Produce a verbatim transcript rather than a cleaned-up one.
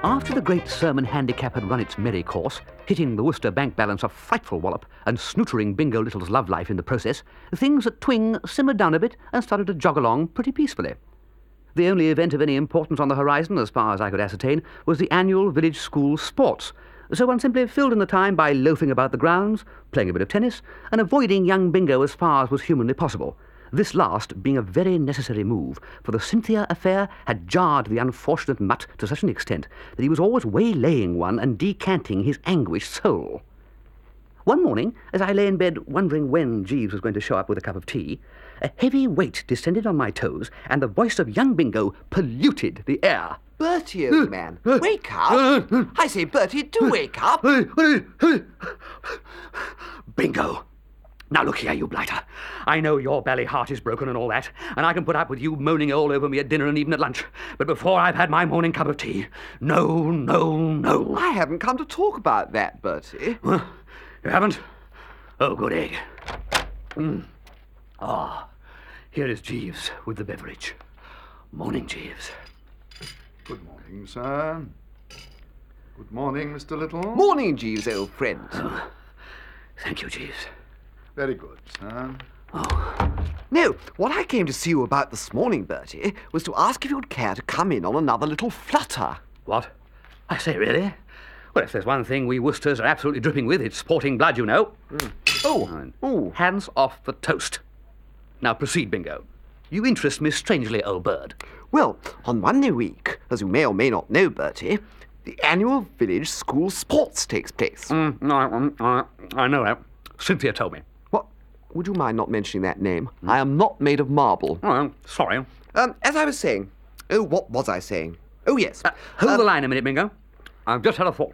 After the great sermon handicap had run its merry course, hitting the Worcester bank balance a frightful wallop and snootering Bingo Little's love life in the process, things at Twing simmered down a bit and started to jog along pretty peacefully. The only event of any importance on the horizon, as far as I could ascertain, was the annual village school sports, so one simply filled in the time by loafing about the grounds, playing a bit of tennis, and avoiding young Bingo as far as was humanly possible. This last being a very necessary move, for the Cynthia affair had jarred the unfortunate mutt to such an extent that he was always waylaying one and decanting his anguished soul. One morning, as I lay in bed wondering when Jeeves was going to show up with a cup of tea, a heavy weight descended on my toes, and the voice of young Bingo polluted the air. Bertie, old man, wake up! I say, Bertie, do wake up! Bingo! Now look here, you blighter. I know your belly heart is broken and all that, and I can put up with you moaning all over me at dinner and even at lunch. But before I've had my morning cup of tea, no, no, no. I haven't come to talk about that, Bertie. Huh? You haven't? Oh, good egg. Mm. Ah, here is Jeeves with the beverage. Morning, Jeeves. Good morning, sir. Good morning, Mister Little. Morning, Jeeves, old friend. Oh, thank you, Jeeves. Very good, sir. Oh. No, what I came to see you about this morning, Bertie, was to ask if you'd care to come in on another little flutter. What? I say, really? Well, if there's one thing we Worcesters are absolutely dripping with, it's sporting blood, you know. Mm. Oh, oh, hands off the toast. Now proceed, Bingo. You interest me strangely, old bird. Well, on Monday week, as you may or may not know, Bertie, the annual village school sports takes place. Mm, I, I, I know that. Cynthia told me. What? Would you mind not mentioning that name? Mm. I am not made of marble. Oh, sorry. Um, as I was saying... Oh, what was I saying? Oh, yes. Uh, hold uh, the line a minute, Bingo. I've just had a thought.